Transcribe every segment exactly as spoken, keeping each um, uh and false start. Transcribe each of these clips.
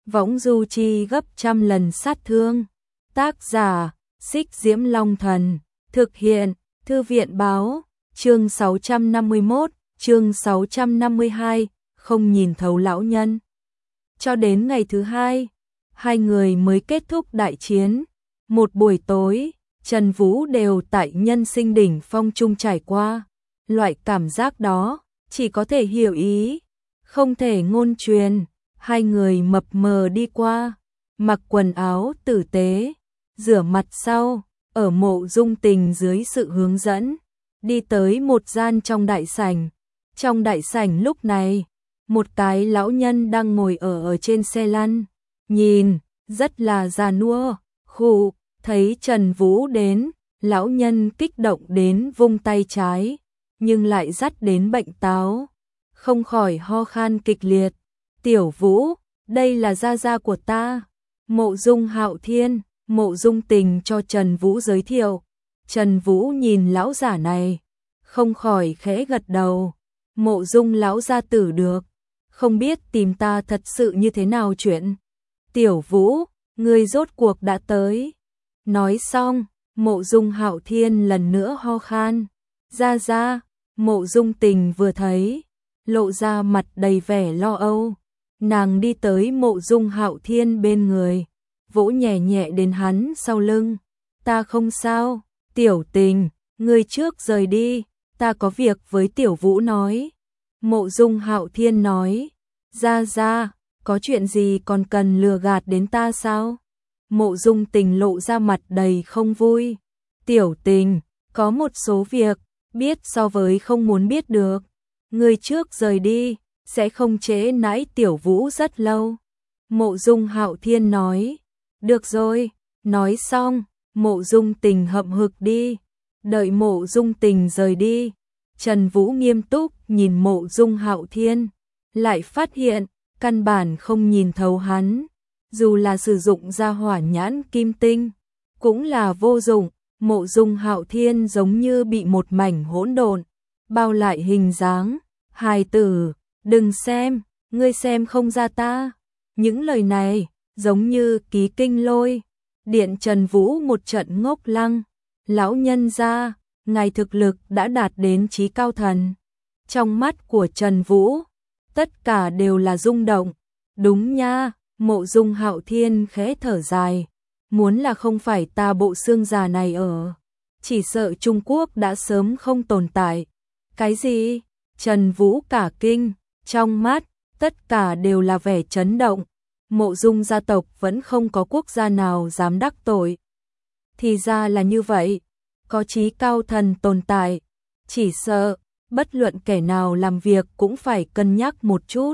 võng du chi gấp trăm lần sát thương. Tác giả, Xích Diễm Long Thần, thực hiện, Thư viện báo, chương sáu trăm năm mươi mốt, chương sáu trăm năm mươi hai, không nhìn thấu lão nhân. Cho đến ngày thứ hai, hai người mới kết thúc đại chiến. Một buổi tối, Trần Vũ đều tại nhân sinh đỉnh phong trung trải qua. Loại cảm giác đó, chỉ có thể hiểu ý, không thể ngôn truyền. Hai người mập mờ đi qua, mặc quần áo tử tế, rửa mặt sau, ở Mộ Dung Tình dưới sự hướng dẫn, đi tới một gian trong đại sảnh. Trong đại sảnh lúc này, một cái lão nhân đang ngồi ở ở trên xe lăn, nhìn rất là già nua. Khụ, thấy Trần Vũ đến, lão nhân kích động đến vung tay trái, nhưng lại dắt đến bệnh táo, không khỏi ho khan kịch liệt. Tiểu Vũ, đây là gia gia của ta, Mộ Dung Hạo Thiên. Mộ Dung Tình cho Trần Vũ giới thiệu. Trần Vũ nhìn lão giả này, không khỏi khẽ gật đầu. Mộ Dung lão gia tử được, không biết tìm ta thật sự như thế nào chuyện. Tiểu Vũ, ngươi rốt cuộc đã tới. Nói xong, Mộ Dung Hạo Thiên lần nữa ho khan. Gia gia, Mộ Dung Tình vừa thấy, lộ ra mặt đầy vẻ lo âu. Nàng đi tới Mộ Dung Hạo Thiên bên người, vỗ nhẹ nhẹ đến hắn sau lưng. Ta không sao, Tiểu Tình, ngươi trước rời đi, ta có việc với Tiểu Vũ nói. Mộ Dung Hạo Thiên nói, gia gia, có chuyện gì còn cần lừa gạt đến ta sao? Mộ Dung Tình lộ ra mặt đầy không vui. Tiểu Tình, có một số việc, biết so với không muốn biết được. Ngươi trước rời đi, sẽ không trễ nãi Tiểu Vũ rất lâu. Mộ Dung Hạo Thiên nói, được rồi. Nói xong, Mộ Dung Tình hậm hực đi. Đợi Mộ Dung Tình rời đi, Trần Vũ nghiêm túc nhìn Mộ Dung Hạo Thiên, lại phát hiện căn bản không nhìn thấu hắn. Dù là sử dụng ra hỏa nhãn kim tinh, cũng là vô dụng. Mộ Dung Hạo Thiên giống như bị một mảnh hỗn độn bao lại hình dáng. Hài tử, đừng xem, ngươi xem không ra ta. Những lời này giống như ký kinh lôi điện. Trần Vũ một trận ngốc lăng. Lão nhân gia, ngài thực lực đã đạt đến chí cao thần. Trong mắt của Trần Vũ, tất cả đều là rung động. Đúng nha. Mộ Dung Hạo Thiên khẽ thở dài. Muốn là không phải ta bộ xương già này ở, chỉ sợ Trung Quốc đã sớm không tồn tại. Cái gì? Trần Vũ cả kinh, trong mắt tất cả đều là vẻ chấn động. Mộ Dung gia tộc vẫn không có quốc gia nào dám đắc tội. Thì ra là như vậy, có chí cao thần tồn tại, chỉ sợ bất luận kẻ nào làm việc cũng phải cân nhắc một chút.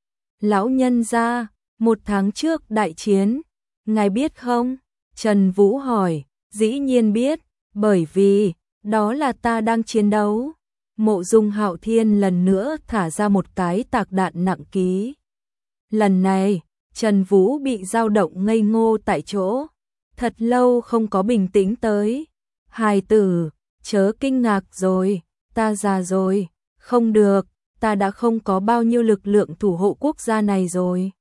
Lão nhân gia, một tháng trước đại chiến, ngài biết không? Trần Vũ hỏi. Dĩ nhiên biết, bởi vì đó là ta đang chiến đấu. Mộ Dung Hạo Thiên lần nữa thả ra một cái tạc đạn nặng ký. Lần này, Trần Vũ bị dao động ngây ngô tại chỗ, thật lâu không có bình tĩnh tới. Hài tử, chớ kinh ngạc rồi, ta già rồi, không được, ta đã không có bao nhiêu lực lượng thủ hộ quốc gia này rồi.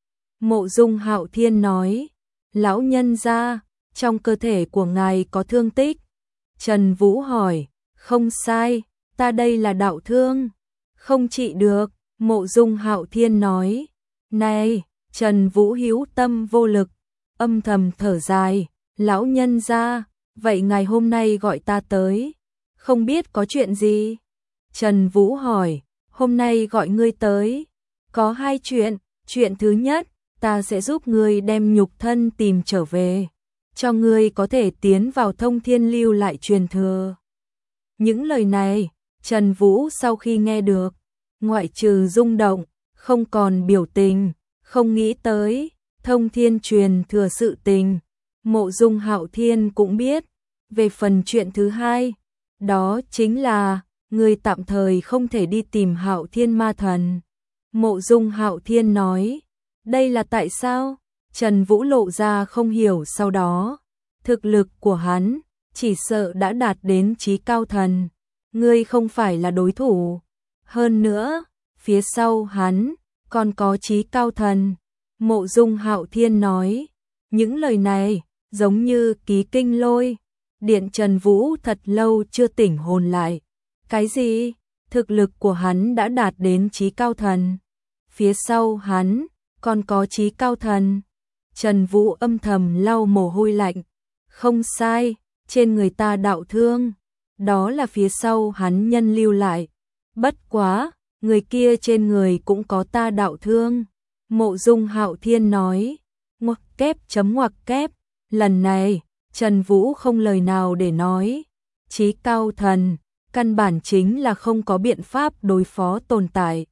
Mộ Dung Hạo Thiên nói, lão nhân gia, trong cơ thể của ngài có thương tích. Trần Vũ hỏi, không sai, ta đây là đạo thương, không trị được. Mộ Dung Hạo Thiên nói, này, Trần Vũ hữu tâm vô lực, âm thầm thở dài, lão nhân gia, vậy ngài hôm nay gọi ta tới, không biết có chuyện gì? Trần Vũ hỏi, hôm nay gọi ngươi tới, có hai chuyện. Chuyện thứ nhất, ta sẽ giúp ngươi đem nhục thân tìm trở về, cho ngươi có thể tiến vào Thông Thiên lưu lại truyền thừa. Những lời này, Trần Vũ sau khi nghe được, ngoại trừ rung động, không còn biểu tình. Không nghĩ tới, Thông Thiên truyền thừa sự tình, Mộ Dung Hạo Thiên cũng biết. Về phần chuyện thứ hai, đó chính là người tạm thời không thể đi tìm Hạo Thiên ma thần. Mộ Dung Hạo Thiên nói, đây là tại sao? Trần Vũ lộ ra không hiểu. Sau đó, thực lực của hắn chỉ sợ đã đạt đến chí cao thần, ngươi không phải là đối thủ. Hơn nữa, phía sau hắn còn có chí cao thần. Mộ Dung Hạo Thiên nói, những lời này giống như ký kinh lôi, điện Trần Vũ thật lâu chưa tỉnh hồn lại. Cái gì? Thực lực của hắn đã đạt đến chí cao thần. Phía sau hắn còn có chí cao thần. Trần Vũ âm thầm lau mồ hôi lạnh. Không sai, trên người ta đạo thương. Đó là phía sau hắn nhân lưu lại. Bất quá, người kia trên người cũng có ta đạo thương. Mộ Dung Hạo Thiên nói. Ngoặc kép chấm ngoặc kép. Lần này, Trần Vũ không lời nào để nói. Chí cao thần, căn bản chính là không có biện pháp đối phó tồn tại.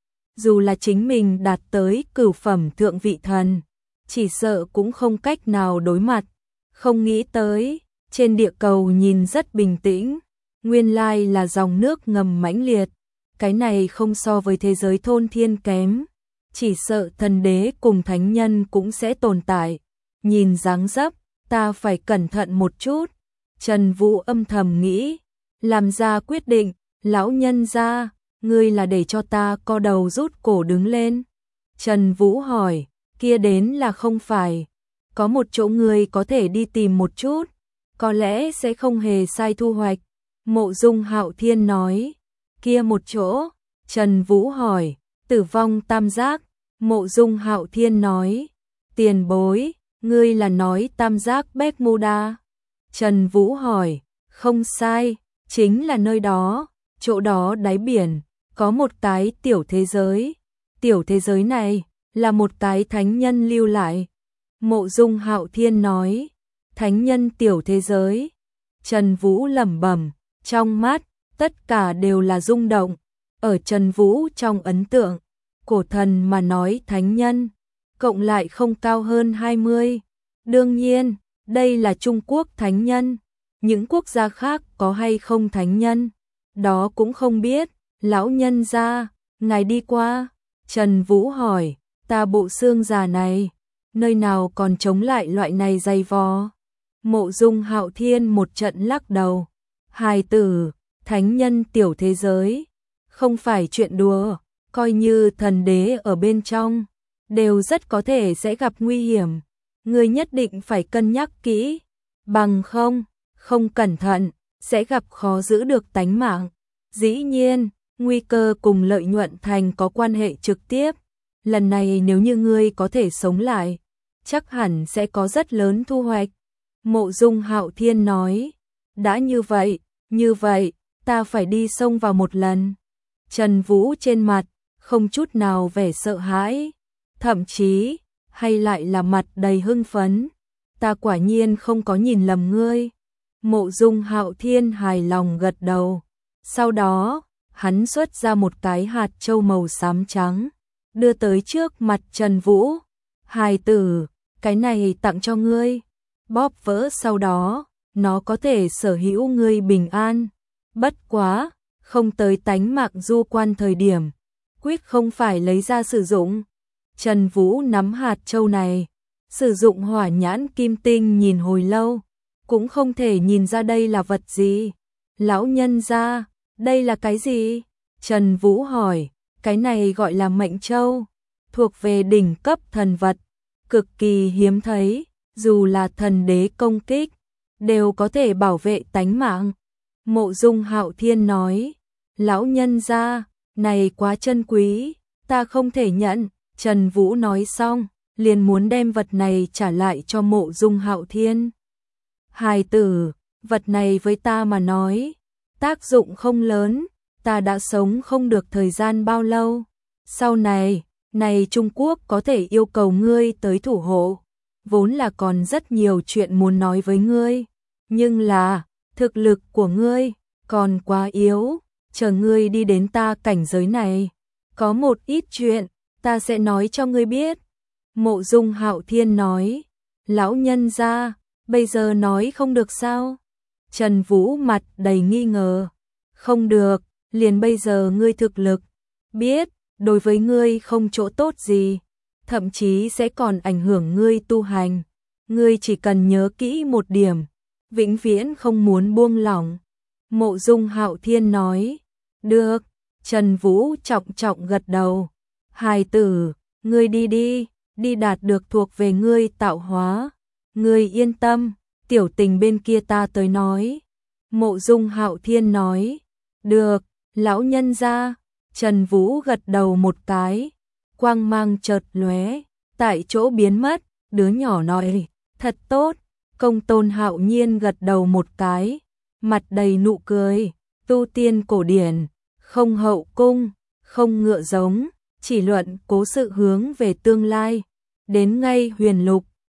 Dù là chính mình đạt tới cửu phẩm thượng vị thần, chỉ sợ cũng không cách nào đối mặt. Không nghĩ tới, trên địa cầu nhìn rất bình tĩnh, nguyên lai là dòng nước ngầm mãnh liệt. Cái này không so với thế giới thôn thiên kém, chỉ sợ thần đế cùng thánh nhân cũng sẽ tồn tại. Nhìn dáng dấp, ta phải cẩn thận một chút. Trần Vũ âm thầm nghĩ, làm ra quyết định, lão nhân gia, ngươi là để cho ta co đầu rút cổ đứng lên. Trần Vũ hỏi, kia đến là không phải, có một chỗ ngươi có thể đi tìm một chút, có lẽ sẽ không hề sai thu hoạch. Mộ Dung Hạo Thiên nói, kia một chỗ, Trần Vũ hỏi, tử vong tam giác. Mộ Dung Hạo Thiên nói, tiền bối, ngươi là nói tam giác Bermuda. Trần Vũ hỏi, không sai, chính là nơi đó, chỗ đó đáy biển, có một cái tiểu thế giới. Tiểu thế giới này là một cái thánh nhân lưu lại. Mộ Dung Hạo Thiên nói, thánh nhân tiểu thế giới. Trần Vũ lẩm bẩm, trong mắt, tất cả đều là rung động. Ở Trần Vũ trong ấn tượng, cổ thần mà nói thánh nhân, cộng lại không cao hơn hai mươi. Đương nhiên, đây là Trung Quốc thánh nhân. Những quốc gia khác có hay không thánh nhân, đó cũng không biết. Lão nhân gia, ngài đi qua. Trần Vũ hỏi, ta bộ xương già này, nơi nào còn chống lại loại này dày vò. Mộ Dung Hạo Thiên một trận lắc đầu. Hài tử, thánh nhân tiểu thế giới, không phải chuyện đùa, coi như thần đế ở bên trong, đều rất có thể sẽ gặp nguy hiểm. Ngươi nhất định phải cân nhắc kỹ, bằng không, không cẩn thận, sẽ gặp khó giữ được tánh mạng. Dĩ nhiên, nguy cơ cùng lợi nhuận thành có quan hệ trực tiếp. Lần này nếu như ngươi có thể sống lại, chắc hẳn sẽ có rất lớn thu hoạch. Mộ Dung Hạo Thiên nói, đã như vậy, như vậy, ta phải đi xông vào một lần. Trần Vũ trên mặt, không chút nào vẻ sợ hãi, thậm chí, hay lại là mặt đầy hưng phấn. Ta quả nhiên không có nhìn lầm ngươi. Mộ Dung Hạo Thiên hài lòng gật đầu. Sau đó, hắn xuất ra một cái hạt châu màu xám trắng, đưa tới trước mặt Trần Vũ. Hài tử, cái này tặng cho ngươi. Bóp vỡ sau đó, nó có thể sở hữu ngươi bình an. Bất quá, không tới tánh mạng du quan thời điểm, quyết không phải lấy ra sử dụng. Trần Vũ nắm hạt châu này, sử dụng hỏa nhãn kim tinh nhìn hồi lâu, cũng không thể nhìn ra đây là vật gì. Lão nhân gia, đây là cái gì? Trần Vũ hỏi, cái này gọi là mệnh châu, thuộc về đỉnh cấp thần vật, cực kỳ hiếm thấy, dù là thần đế công kích, đều có thể bảo vệ tánh mạng. Mộ Dung Hạo Thiên nói, lão nhân gia, này quá chân quý, ta không thể nhận. Trần Vũ nói xong, liền muốn đem vật này trả lại cho Mộ Dung Hạo Thiên. Hài tử, vật này với ta mà nói, tác dụng không lớn, ta đã sống không được thời gian bao lâu. Sau này, này Trung Quốc có thể yêu cầu ngươi tới thủ hộ, vốn là còn rất nhiều chuyện muốn nói với ngươi, nhưng là, thực lực của ngươi còn quá yếu, chờ ngươi đi đến ta cảnh giới này, có một ít chuyện, ta sẽ nói cho ngươi biết. Mộ Dung Hạo Thiên nói, lão nhân gia, bây giờ nói không được sao? Trần Vũ mặt đầy nghi ngờ, không được, liền bây giờ ngươi thực lực, biết, đối với ngươi không chỗ tốt gì, thậm chí sẽ còn ảnh hưởng ngươi tu hành. Ngươi chỉ cần nhớ kỹ một điểm, vĩnh viễn không muốn buông lỏng. Mộ Dung Hạo Thiên nói, được. Trần Vũ trọng trọng gật đầu. Hài tử, ngươi đi đi, đi đạt được thuộc về ngươi tạo hóa. Ngươi yên tâm, tiểu tình bên kia ta tới nói. Mộ Dung Hạo Thiên nói, được, lão nhân gia. Trần Vũ gật đầu một cái, quang mang chợt lóe, tại chỗ biến mất, đứa nhỏ nói, thật tốt. Công Tôn Hạo Nhiên gật đầu một cái, mặt đầy nụ cười, tu tiên cổ điển, không hậu cung, không ngựa giống, chỉ luận cố sự hướng về tương lai, đến ngay huyền lục,